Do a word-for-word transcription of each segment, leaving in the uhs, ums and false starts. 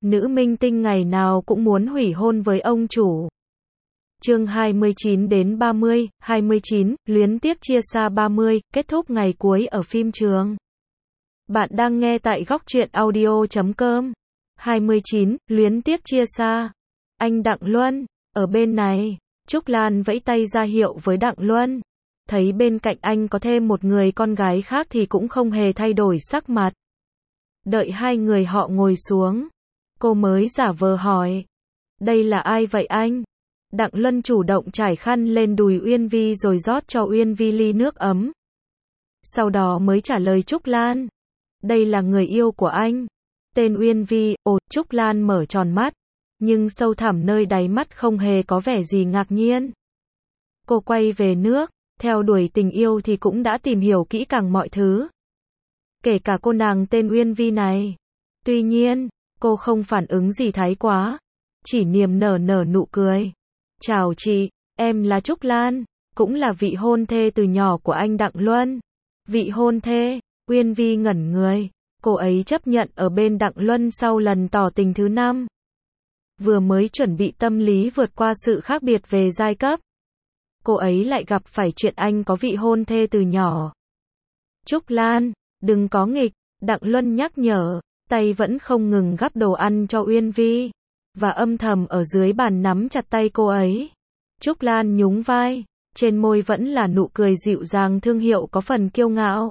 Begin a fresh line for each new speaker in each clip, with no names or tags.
Nữ minh tinh ngày nào cũng muốn hủy hôn với ông chủ. Chương hai mươi chín đến ba mươi, hai mươi chín, luyến tiếc chia xa ba mươi, kết thúc ngày cuối ở phim trường. Bạn đang nghe tại góc truyện audio chấm com. hai mươi chín, luyến tiếc chia xa. Anh Đặng Luân, ở bên này. Trúc Lan vẫy tay ra hiệu với Đặng Luân. Thấy bên cạnh anh có thêm một người con gái khác thì cũng không hề thay đổi sắc mặt. Đợi hai người họ ngồi xuống, cô mới giả vờ hỏi. Đây là ai vậy anh? Đặng Luân chủ động trải khăn lên đùi Uyên Vi rồi rót cho Uyên Vi ly nước ấm. Sau đó mới trả lời Trúc Lan. Đây là người yêu của anh. Tên Uyên Vi. Ồ, Trúc Lan mở tròn mắt. Nhưng sâu thẳm nơi đáy mắt không hề có vẻ gì ngạc nhiên. Cô quay về nước, theo đuổi tình yêu thì cũng đã tìm hiểu kỹ càng mọi thứ. Kể cả cô nàng tên Uyên Vi này. Tuy nhiên, cô không phản ứng gì thái quá. Chỉ niềm nở nở nụ cười. Chào chị, em là Trúc Lan, cũng là vị hôn thê từ nhỏ của anh Đặng Luân. Vị hôn thê, Uyên Vi ngẩn người. Cô ấy chấp nhận ở bên Đặng Luân sau lần tỏ tình thứ năm. Vừa mới chuẩn bị tâm lý vượt qua sự khác biệt về giai cấp. Cô ấy lại gặp phải chuyện anh có vị hôn thê từ nhỏ. Trúc Lan, đừng có nghịch, Đặng Luân nhắc nhở, tay vẫn không ngừng gắp đồ ăn cho Uyên Vi. Và âm thầm ở dưới bàn nắm chặt tay cô ấy. Trúc Lan nhún vai, trên môi vẫn là nụ cười dịu dàng thương hiệu có phần kiêu ngạo.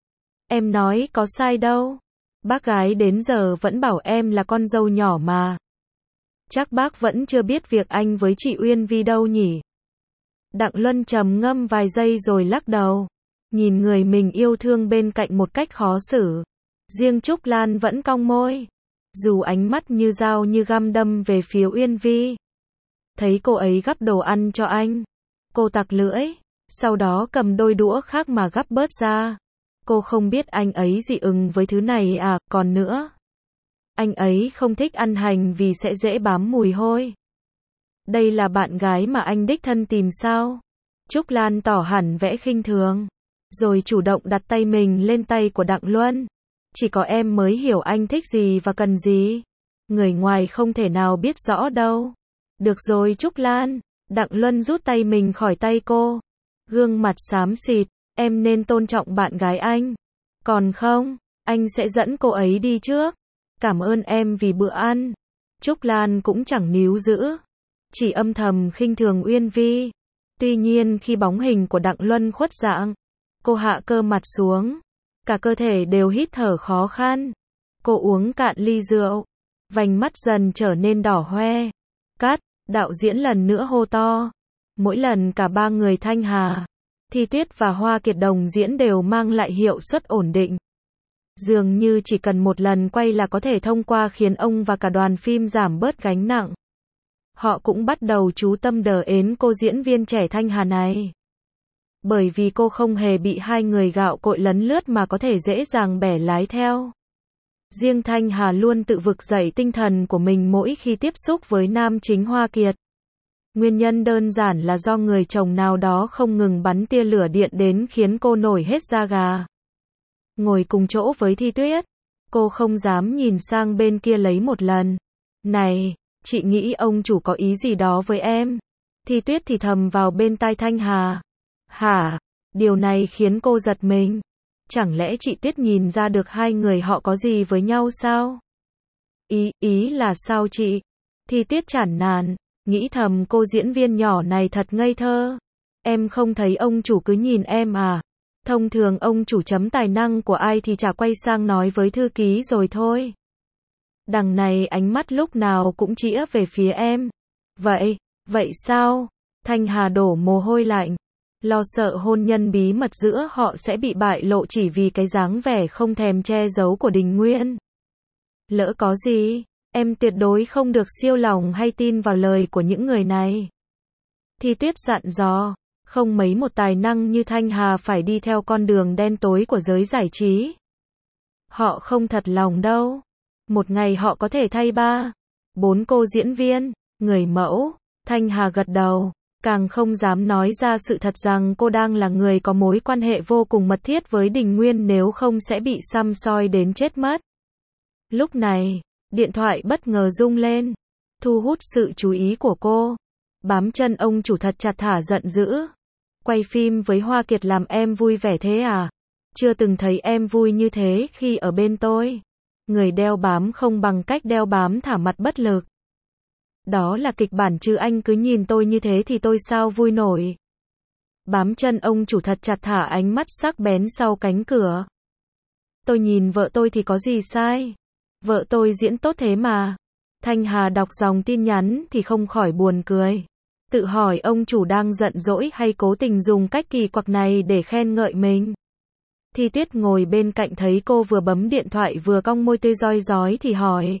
Em nói có sai đâu. Bác gái đến giờ vẫn bảo em là con dâu nhỏ mà. Chắc bác vẫn chưa biết việc anh với chị Uyên Vi đâu nhỉ? Đặng Luân trầm ngâm vài giây rồi lắc đầu. Nhìn người mình yêu thương bên cạnh một cách khó xử. Riêng Trúc Lan vẫn cong môi. Dù ánh mắt như dao như găm đâm về phía Uyên Vi. Thấy cô ấy gắp đồ ăn cho anh. Cô tặc lưỡi. Sau đó cầm đôi đũa khác mà gắp bớt ra. Cô không biết anh ấy dị ứng với thứ này à, còn nữa. Anh ấy không thích ăn hành vì sẽ dễ bám mùi hôi. Đây là bạn gái mà anh đích thân tìm sao? Trúc Lan tỏ hẳn vẻ khinh thường. Rồi chủ động đặt tay mình lên tay của Đặng Luân. Chỉ có em mới hiểu anh thích gì và cần gì. Người ngoài không thể nào biết rõ đâu. Được rồi Trúc Lan. Đặng Luân rút tay mình khỏi tay cô. Gương mặt xám xịt. Em nên tôn trọng bạn gái anh. Còn không, anh sẽ dẫn cô ấy đi trước. Cảm ơn em vì bữa ăn. Trúc Lan cũng chẳng níu giữ. Chỉ âm thầm khinh thường Uyên Vi. Tuy nhiên khi bóng hình của Đặng Luân khuất dạng, cô hạ cơ mặt xuống. Cả cơ thể đều hít thở khó khăn. Cô uống cạn ly rượu. Vành mắt dần trở nên đỏ hoe. Cắt, đạo diễn lần nữa hô to. Mỗi lần cả ba người Thanh Hà, Thi Tuyết và Hoa Kiệt đồng diễn đều mang lại hiệu suất ổn định. Dường như chỉ cần một lần quay là có thể thông qua khiến ông và cả đoàn phim giảm bớt gánh nặng. Họ cũng bắt đầu chú tâm đờ ến cô diễn viên trẻ Thanh Hà này. Bởi vì cô không hề bị hai người gạo cội lấn lướt mà có thể dễ dàng bẻ lái theo. Riêng Thanh Hà luôn tự vực dậy tinh thần của mình mỗi khi tiếp xúc với nam chính Hoa Kiệt. Nguyên nhân đơn giản là do người chồng nào đó không ngừng bắn tia lửa điện đến khiến cô nổi hết da gà. Ngồi cùng chỗ với Thi Tuyết, cô không dám nhìn sang bên kia lấy một lần. Này, chị nghĩ ông chủ có ý gì đó với em. Thi Tuyết thì thầm vào bên tai Thanh Hà. Hả? Điều này khiến cô giật mình. Chẳng lẽ chị Tuyết nhìn ra được hai người họ có gì với nhau sao? Ý, ý là sao chị? Thi Tuyết chản nản, nghĩ thầm cô diễn viên nhỏ này thật ngây thơ. Em không thấy ông chủ cứ nhìn em à? Thông thường ông chủ chấm tài năng của ai thì chả quay sang nói với thư ký rồi thôi. Đằng này ánh mắt lúc nào cũng chĩa về phía em. Vậy, vậy sao? Thanh Hà đổ mồ hôi lạnh. Lo sợ hôn nhân bí mật giữa họ sẽ bị bại lộ chỉ vì cái dáng vẻ không thèm che giấu của Đình Nguyên. Lỡ có gì, em tuyệt đối không được siêu lòng hay tin vào lời của những người này. Thi Tuyết dặn dò, không mấy một tài năng như Thanh Hà phải đi theo con đường đen tối của giới giải trí. Họ không thật lòng đâu. Một ngày họ có thể thay ba, bốn cô diễn viên, người mẫu. Thanh Hà gật đầu. Càng không dám nói ra sự thật rằng cô đang là người có mối quan hệ vô cùng mật thiết với Đình Nguyên, nếu không sẽ bị săm soi đến chết mất. Lúc này, Điện thoại bất ngờ rung lên, thu hút sự chú ý của cô. Bám chân ông chủ thật chặt thả giận dữ. Quay phim với Hoa Kiệt làm em vui vẻ thế à? Chưa từng thấy em vui như thế khi ở bên tôi. Người đeo bám không bằng cách đeo bám thả mặt bất lực. Đó là kịch bản chứ anh cứ nhìn tôi như thế thì tôi sao vui nổi. Bám chân ông chủ thật chặt thả ánh mắt sắc bén sau cánh cửa. Tôi nhìn vợ tôi thì có gì sai? Vợ tôi diễn tốt thế mà. Thanh Hà đọc dòng tin nhắn thì không khỏi buồn cười. Tự hỏi ông chủ đang giận dỗi hay cố tình dùng cách kỳ quặc này để khen ngợi mình. Thi Tuyết ngồi bên cạnh thấy cô vừa bấm điện thoại vừa cong môi tươi rói rói thì hỏi.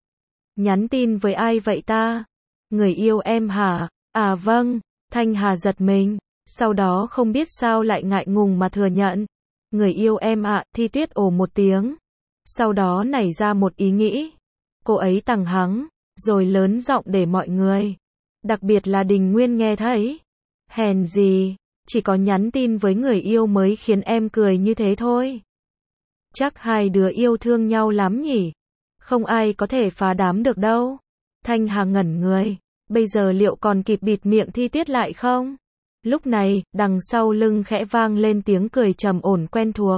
Nhắn tin với ai vậy ta? Người yêu em hả? À vâng. Thanh Hà giật mình. Sau đó không biết sao lại ngại ngùng mà thừa nhận. Người yêu em ạ. Thi Tuyết ồ một tiếng. Sau đó nảy ra một ý nghĩ. Cô ấy tằng hắng, rồi lớn giọng để mọi người, đặc biệt là Đình Nguyên nghe thấy. Hèn gì, chỉ có nhắn tin với người yêu mới khiến em cười như thế thôi. Chắc hai đứa yêu thương nhau lắm nhỉ? Không ai có thể phá đám được đâu. Thanh Hà ngẩn người, bây giờ liệu còn kịp bịt miệng Thi Tuyết lại không? Lúc này, đằng sau lưng khẽ vang lên tiếng cười trầm ổn quen thuộc.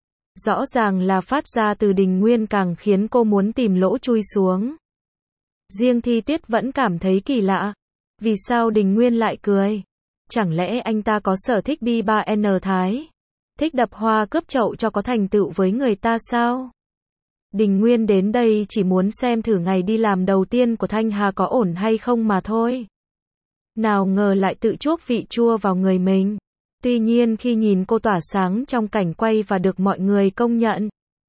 Rõ ràng là phát ra từ Đình Nguyên càng khiến cô muốn tìm lỗ chui xuống. Riêng Thi Tuyết vẫn cảm thấy kỳ lạ. Vì sao Đình Nguyên lại cười? Chẳng lẽ anh ta có sở thích bi ba en thái? Thích đập hoa cướp chậu cho có thành tựu với người ta sao? Đình Nguyên đến đây chỉ muốn xem thử ngày đi làm đầu tiên của Thanh Hà có ổn hay không mà thôi. Nào ngờ lại tự chuốc vị chua vào người mình. Tuy nhiên khi nhìn cô tỏa sáng trong cảnh quay và được mọi người công nhận,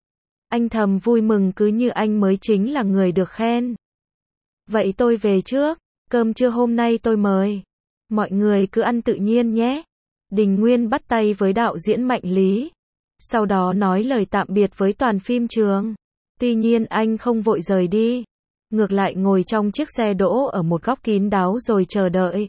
anh thầm vui mừng cứ như anh mới chính là người được khen. Vậy tôi về trước, cơm trưa hôm nay tôi mời. Mọi người cứ ăn tự nhiên nhé. Đình Nguyên bắt tay với đạo diễn Mạnh Lý. Sau đó nói lời tạm biệt với toàn phim trường. Tuy nhiên anh không vội rời đi. Ngược lại ngồi trong chiếc xe đỗ ở một góc kín đáo rồi chờ đợi.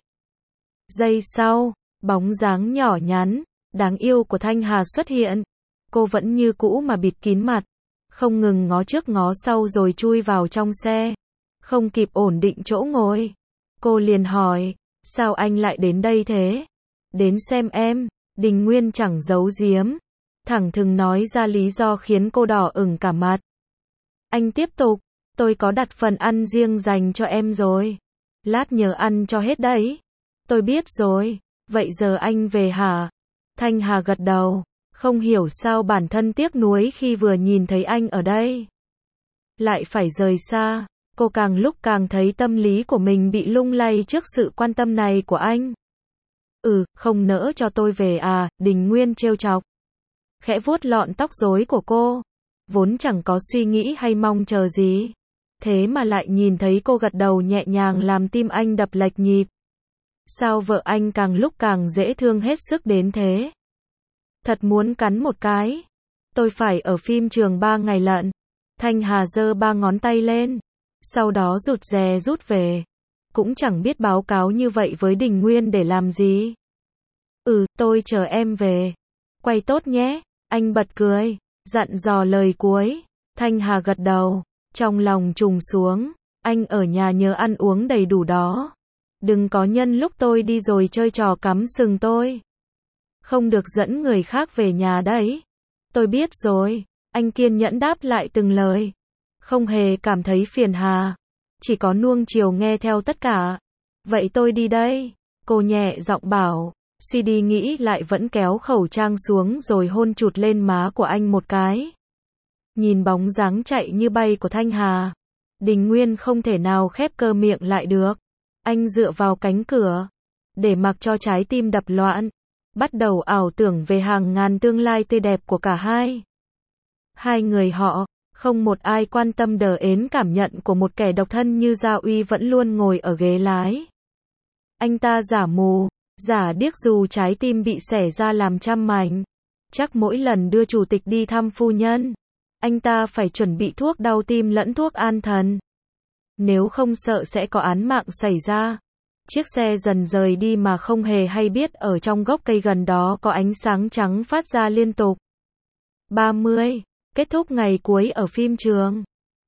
Giây sau, bóng dáng nhỏ nhắn, đáng yêu của Thanh Hà xuất hiện. Cô vẫn như cũ mà bịt kín mặt, không ngừng ngó trước ngó sau rồi chui vào trong xe. Không kịp ổn định chỗ ngồi, cô liền hỏi, sao anh lại đến đây thế? Đến xem em. Đình Nguyên chẳng giấu giếm, thẳng thừng nói ra lý do khiến cô đỏ ửng cả mặt. Anh tiếp tục, tôi có đặt phần ăn riêng dành cho em rồi. Lát nhớ ăn cho hết đấy. Tôi biết rồi. Vậy giờ anh về hả? Thanh Hà gật đầu, không hiểu sao bản thân tiếc nuối khi vừa nhìn thấy anh ở đây. Lại phải rời xa, cô càng lúc càng thấy tâm lý của mình bị lung lay trước sự quan tâm này của anh. Ừ, không nỡ cho tôi về à? Đình Nguyên trêu chọc. Khẽ vuốt lọn tóc rối của cô, vốn chẳng có suy nghĩ hay mong chờ gì. Thế mà lại nhìn thấy cô gật đầu nhẹ nhàng làm tim anh đập lệch nhịp. Sao vợ anh càng lúc càng dễ thương hết sức đến thế? Thật muốn cắn một cái. Tôi phải ở phim trường ba ngày lận. Thanh Hà giơ ba ngón tay lên, sau đó rụt rè rút về. Cũng chẳng biết báo cáo như vậy với Đình Nguyên để làm gì. Ừ, tôi chờ em về. Quay tốt nhé. Anh bật cười, dặn dò lời cuối. Thanh Hà gật đầu, trong lòng trùng xuống. Anh ở nhà nhớ ăn uống đầy đủ đó. Đừng có nhân lúc tôi đi rồi chơi trò cắm sừng tôi. Không được dẫn người khác về nhà đấy. Tôi biết rồi. Anh kiên nhẫn đáp lại từng lời. Không hề cảm thấy phiền hà. Chỉ có nuông chiều nghe theo tất cả. Vậy tôi đi đây. Cô nhẹ giọng bảo. xê đê nghĩ lại vẫn kéo khẩu trang xuống rồi hôn chụt lên má của anh một cái. Nhìn bóng dáng chạy như bay của Thanh Hà, Đình Nguyên không thể nào khép cơ miệng lại được. Anh dựa vào cánh cửa, để mặc cho trái tim đập loạn, bắt đầu ảo tưởng về hàng ngàn tương lai tươi đẹp của cả hai. Hai người họ, không một ai quan tâm đờ ến cảm nhận của một kẻ độc thân như Gia Uy vẫn luôn ngồi ở ghế lái. Anh ta giả mù, giả điếc dù trái tim bị xẻ ra làm trăm mảnh. Chắc mỗi lần đưa chủ tịch đi thăm phu nhân, anh ta phải chuẩn bị thuốc đau tim lẫn thuốc an thần. Nếu không sợ sẽ có án mạng xảy ra. Chiếc xe dần rời đi mà không hề hay biết ở trong gốc cây gần đó có ánh sáng trắng phát ra liên tục. ba mươi. Kết thúc ngày cuối ở phim trường.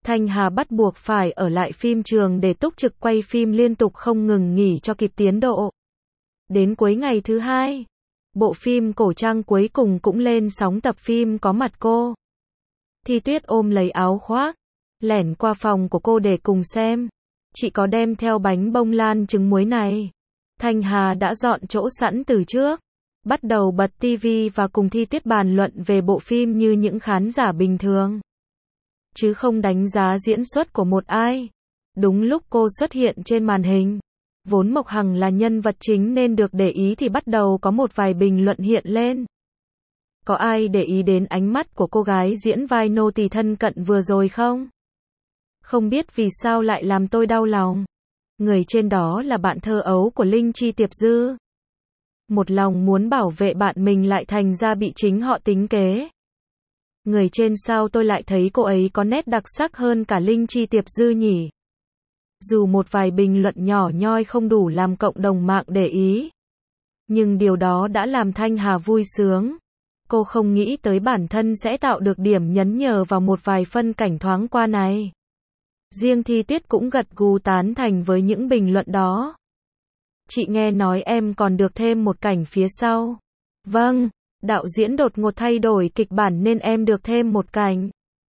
Thanh Hà bắt buộc phải ở lại phim trường để túc trực quay phim liên tục không ngừng nghỉ cho kịp tiến độ. Đến cuối ngày thứ hai, bộ phim cổ trang cuối cùng cũng lên sóng, tập phim có mặt cô. Thi Tuyết ôm lấy áo khoác, lẻn qua phòng của cô để cùng xem. Chị có đem theo bánh bông lan trứng muối này. Thanh Hà đã dọn chỗ sẵn từ trước, bắt đầu bật tivi và cùng Thi Tuyết bàn luận về bộ phim như những khán giả bình thường, chứ không đánh giá diễn xuất của một ai. Đúng lúc cô xuất hiện trên màn hình, vốn Mộc Hằng là nhân vật chính nên được để ý thì bắt đầu có một vài bình luận hiện lên. Có ai để ý đến ánh mắt của cô gái diễn vai nô tỳ thân cận vừa rồi không? Không biết vì sao lại làm tôi đau lòng. Người trên đó là bạn thơ ấu của Linh Chi Tiệp Dư. Một lòng muốn bảo vệ bạn mình lại thành ra bị chính họ tính kế. Người trên sao tôi lại thấy cô ấy có nét đặc sắc hơn cả Linh Chi Tiệp Dư nhỉ? Dù một vài bình luận nhỏ nhoi không đủ làm cộng đồng mạng để ý, nhưng điều đó đã làm Thanh Hà vui sướng. Cô không nghĩ tới bản thân sẽ tạo được điểm nhấn nhờ vào một vài phân cảnh thoáng qua này. Riêng Thi Tuyết cũng gật gù tán thành với những bình luận đó. Chị nghe nói em còn được thêm một cảnh phía sau. Vâng, đạo diễn đột ngột thay đổi kịch bản nên em được thêm một cảnh.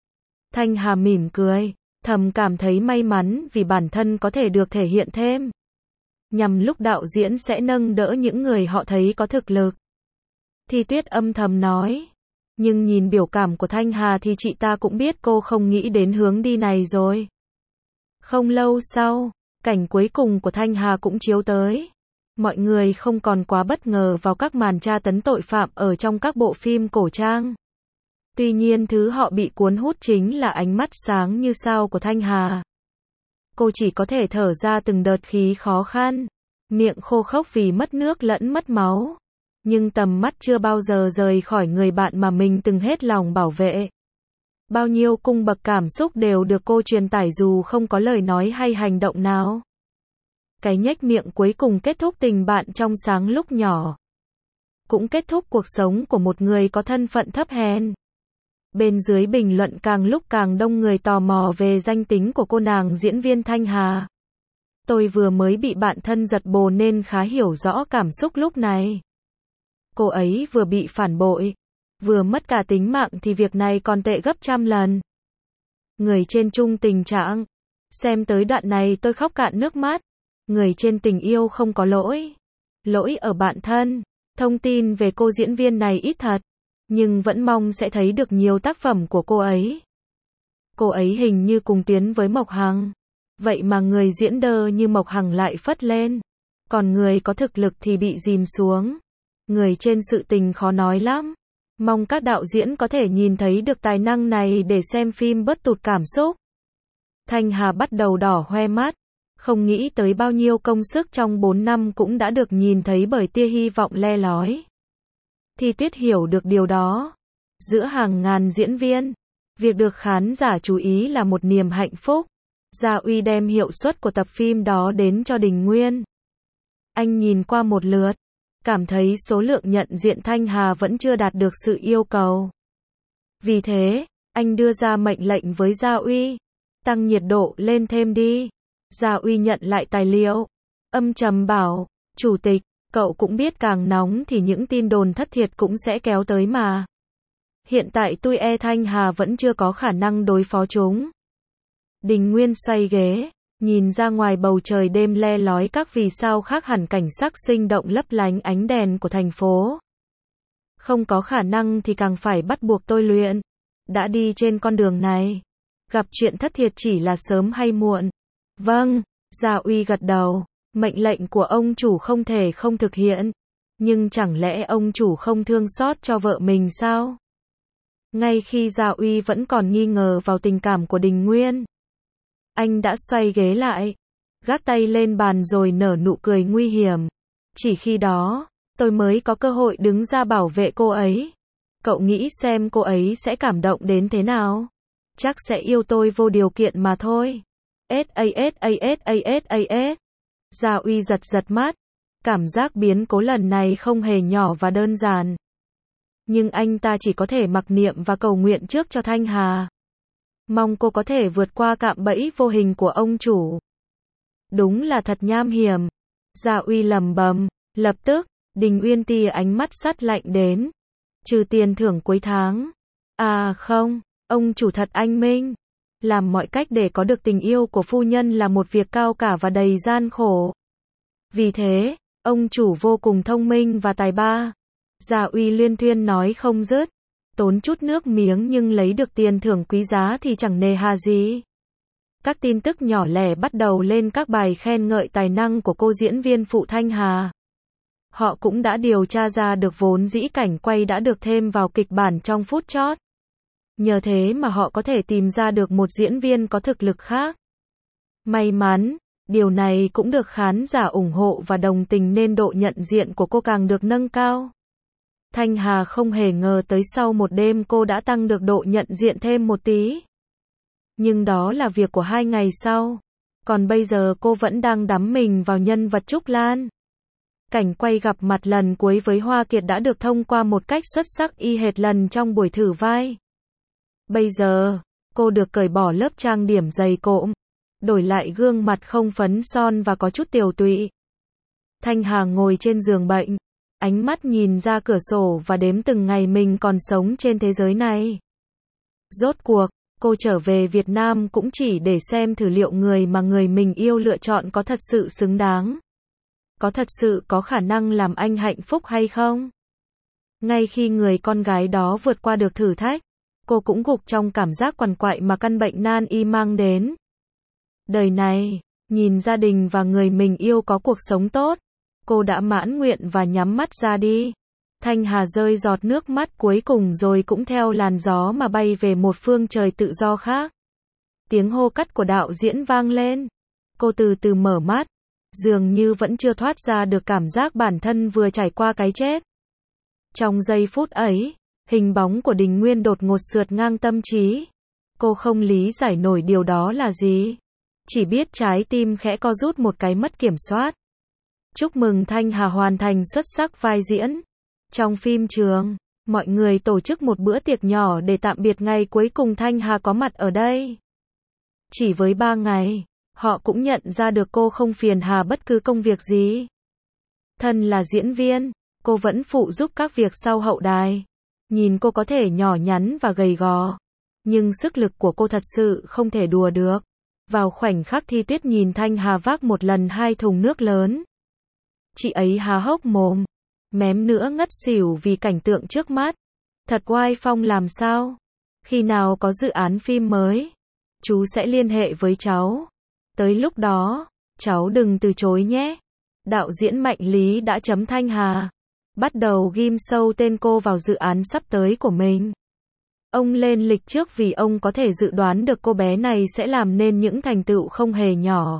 Thanh Hà mỉm cười, thầm cảm thấy may mắn vì bản thân có thể được thể hiện thêm. Nhằm lúc đạo diễn sẽ nâng đỡ những người họ thấy có thực lực. Thi Tuyết âm thầm nói. Nhưng nhìn biểu cảm của Thanh Hà thì chị ta cũng biết cô không nghĩ đến hướng đi này rồi. Không lâu sau, cảnh cuối cùng của Thanh Hà cũng chiếu tới. Mọi người không còn quá bất ngờ vào các màn tra tấn tội phạm ở trong các bộ phim cổ trang. Tuy nhiên thứ họ bị cuốn hút chính là ánh mắt sáng như sao của Thanh Hà. Cô chỉ có thể thở ra từng đợt khí khó khăn, miệng khô khốc vì mất nước lẫn mất máu. Nhưng tầm mắt chưa bao giờ rời khỏi người bạn mà mình từng hết lòng bảo vệ. Bao nhiêu cung bậc cảm xúc đều được cô truyền tải dù không có lời nói hay hành động nào. Cái nhếch miệng cuối cùng kết thúc tình bạn trong sáng lúc nhỏ. Cũng kết thúc cuộc sống của một người có thân phận thấp hèn. Bên dưới bình luận càng lúc càng đông người tò mò về danh tính của cô nàng diễn viên Thanh Hà. Tôi vừa mới bị bạn thân giật bồ nên khá hiểu rõ cảm xúc lúc này. Cô ấy vừa bị phản bội, vừa mất cả tính mạng thì việc này còn tệ gấp trăm lần. Người trên chung tình trạng. Xem tới đoạn này tôi khóc cạn nước mắt. Người trên tình yêu không có lỗi. Lỗi ở bạn thân. Thông tin về cô diễn viên này ít thật, nhưng vẫn mong sẽ thấy được nhiều tác phẩm của cô ấy. Cô ấy hình như cùng tuyến với Mộc Hằng. Vậy mà người diễn đơ như Mộc Hằng lại phất lên. Còn người có thực lực thì bị dìm xuống. Người trên sự tình khó nói lắm. Mong các đạo diễn có thể nhìn thấy được tài năng này để xem phim bớt tụt cảm xúc. Thanh Hà bắt đầu đỏ hoe mắt. Không nghĩ tới bao nhiêu công sức trong bốn năm cũng đã được nhìn thấy bởi tia hy vọng le lói. Thi Tuyết hiểu được điều đó. Giữa hàng ngàn diễn viên, việc được khán giả chú ý là một niềm hạnh phúc. Gia Uy đem hiệu suất của tập phim đó đến cho Đình Nguyên. Anh nhìn qua một lượt, cảm thấy số lượng nhận diện Thanh Hà vẫn chưa đạt được sự yêu cầu. Vì thế, anh đưa ra mệnh lệnh với Gia Uy. Tăng nhiệt độ lên thêm đi. Gia Uy nhận lại tài liệu. Âm trầm bảo, Chủ tịch, cậu cũng biết càng nóng thì những tin đồn thất thiệt cũng sẽ kéo tới mà. Hiện tại tôi e Thanh Hà vẫn chưa có khả năng đối phó chúng. Đình Nguyên xoay ghế, nhìn ra ngoài bầu trời đêm le lói các vì sao khác hẳn cảnh sắc sinh động lấp lánh ánh đèn của thành phố. Không có khả năng thì càng phải bắt buộc tôi luyện. Đã đi trên con đường này, gặp chuyện thất thiệt chỉ là sớm hay muộn. Vâng, Gia Uy gật đầu. Mệnh lệnh của ông chủ không thể không thực hiện. Nhưng chẳng lẽ ông chủ không thương xót cho vợ mình sao? Ngay khi Gia Uy vẫn còn nghi ngờ vào tình cảm của Đình Nguyên, anh đã xoay ghế lại, gác tay lên bàn rồi nở nụ cười nguy hiểm. Chỉ khi đó, tôi mới có cơ hội đứng ra bảo vệ cô ấy. Cậu nghĩ xem cô ấy sẽ cảm động đến thế nào? Chắc sẽ yêu tôi vô điều kiện mà thôi. ét a ét a ét a ét a ét. Gia Uy giật giật mắt. Cảm giác biến cố lần này không hề nhỏ và đơn giản. Nhưng anh ta chỉ có thể mặc niệm và cầu nguyện trước cho Thanh Hà. Mong cô có thể vượt qua cạm bẫy vô hình của ông chủ. Đúng là thật nham hiểm. Gia Uy lầm bầm. Lập tức, Đình Uyên tia ánh mắt sắt lạnh đến. Trừ tiền thưởng cuối tháng. À không, ông chủ thật anh minh. Làm mọi cách để có được tình yêu của phu nhân là một việc cao cả và đầy gian khổ. Vì thế, ông chủ vô cùng thông minh và tài ba. Gia Uy luyên thuyên nói không dứt. Tốn chút nước miếng nhưng lấy được tiền thưởng quý giá thì chẳng nề hà gì. Các tin tức nhỏ lẻ bắt đầu lên các bài khen ngợi tài năng của cô diễn viên phụ Thanh Hà. Họ cũng đã điều tra ra được vốn dĩ cảnh quay đã được thêm vào kịch bản trong phút chót. Nhờ thế mà họ có thể tìm ra được một diễn viên có thực lực khác. May mắn, điều này cũng được khán giả ủng hộ và đồng tình nên độ nhận diện của cô càng được nâng cao. Thanh Hà không hề ngờ tới sau một đêm cô đã tăng được độ nhận diện thêm một tí. Nhưng đó là việc của hai ngày sau. Còn bây giờ cô vẫn đang đắm mình vào nhân vật Trúc Lan. Cảnh quay gặp mặt lần cuối với Hoa Kiệt đã được thông qua một cách xuất sắc y hệt lần trong buổi thử vai. Bây giờ, cô được cởi bỏ lớp trang điểm dày cộm, đổi lại gương mặt không phấn son và có chút tiều tụy. Thanh Hà ngồi trên giường bệnh, ánh mắt nhìn ra cửa sổ và đếm từng ngày mình còn sống trên thế giới này. Rốt cuộc, cô trở về Việt Nam cũng chỉ để xem thử liệu người mà người mình yêu lựa chọn có thật sự xứng đáng. Có thật sự có khả năng làm anh hạnh phúc hay không? Ngay khi người con gái đó vượt qua được thử thách, cô cũng gục trong cảm giác quằn quại mà căn bệnh nan y mang đến. Đời này, nhìn gia đình và người mình yêu có cuộc sống tốt, cô đã mãn nguyện và nhắm mắt ra đi. Thanh Hà rơi giọt nước mắt cuối cùng rồi cũng theo làn gió mà bay về một phương trời tự do khác. Tiếng hô cắt của đạo diễn vang lên. Cô từ từ mở mắt, dường như vẫn chưa thoát ra được cảm giác bản thân vừa trải qua cái chết. Trong giây phút ấy, hình bóng của Đình Nguyên đột ngột sượt ngang tâm trí. Cô không lý giải nổi điều đó là gì. Chỉ biết trái tim khẽ co rút một cái mất kiểm soát. Chúc mừng Thanh Hà hoàn thành xuất sắc vai diễn. Trong phim trường, mọi người tổ chức một bữa tiệc nhỏ để tạm biệt ngày cuối cùng Thanh Hà có mặt ở đây. Chỉ với ba ngày, họ cũng nhận ra được cô không phiền hà bất cứ công việc gì. Thân là diễn viên, cô vẫn phụ giúp các việc sau hậu đài. Nhìn cô có thể nhỏ nhắn và gầy gò, nhưng sức lực của cô thật sự không thể đùa được. Vào khoảnh khắc Thi Tuyết nhìn Thanh Hà vác một lần hai thùng nước lớn, chị ấy há hốc mồm, mém nữa ngất xỉu vì cảnh tượng trước mắt. Thật oai phong làm sao? Khi nào có dự án phim mới, chú sẽ liên hệ với cháu. Tới lúc đó, cháu đừng từ chối nhé. Đạo diễn Mạnh Lý đã chấm Thanh Hà, bắt đầu ghim sâu tên cô vào dự án sắp tới của mình. Ông lên lịch trước vì ông có thể dự đoán được cô bé này sẽ làm nên những thành tựu không hề nhỏ.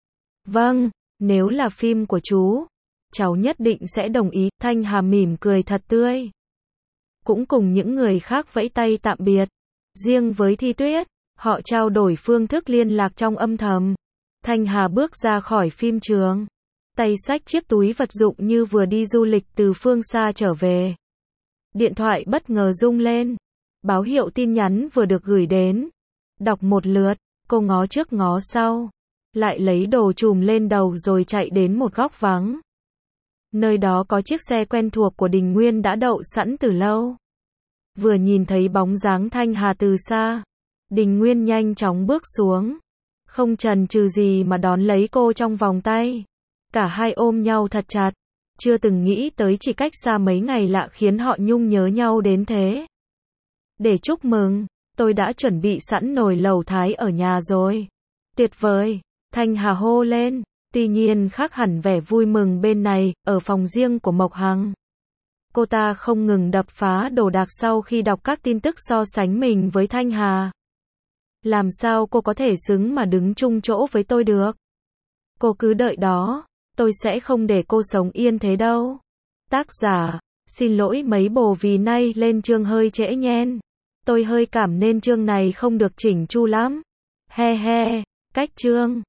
Vâng, nếu là phim của chú, cháu nhất định sẽ đồng ý. Thanh Hà mỉm cười thật tươi. Cũng cùng những người khác vẫy tay tạm biệt. Riêng với Thi Tuyết, họ trao đổi phương thức liên lạc trong âm thầm. Thanh Hà bước ra khỏi phim trường, tay xách chiếc túi vật dụng như vừa đi du lịch từ phương xa trở về. Điện thoại bất ngờ rung lên. Báo hiệu tin nhắn vừa được gửi đến. Đọc một lượt, cô ngó trước ngó sau, lại lấy đồ trùm lên đầu rồi chạy đến một góc vắng. Nơi đó có chiếc xe quen thuộc của Đình Nguyên đã đậu sẵn từ lâu. Vừa nhìn thấy bóng dáng Thanh Hà từ xa, Đình Nguyên nhanh chóng bước xuống, không chần chừ gì mà đón lấy cô trong vòng tay. Cả hai ôm nhau thật chặt, chưa từng nghĩ tới chỉ cách xa mấy ngày lạ khiến họ nhung nhớ nhau đến thế. Để chúc mừng, tôi đã chuẩn bị sẵn nồi lẩu Thái ở nhà rồi. Tuyệt vời, Thanh Hà hô lên. Tuy nhiên khác hẳn vẻ vui mừng bên này, ở phòng riêng của Mộc Hằng. Cô ta không ngừng đập phá đồ đạc sau khi đọc các tin tức so sánh mình với Thanh Hà. Làm sao cô có thể xứng mà đứng chung chỗ với tôi được? Cô cứ đợi đó, tôi sẽ không để cô sống yên thế đâu. Tác giả, xin lỗi mấy bồ vì nay lên chương hơi trễ nhen. Tôi hơi cảm nên chương này không được chỉnh chu lắm. He he, cách chương.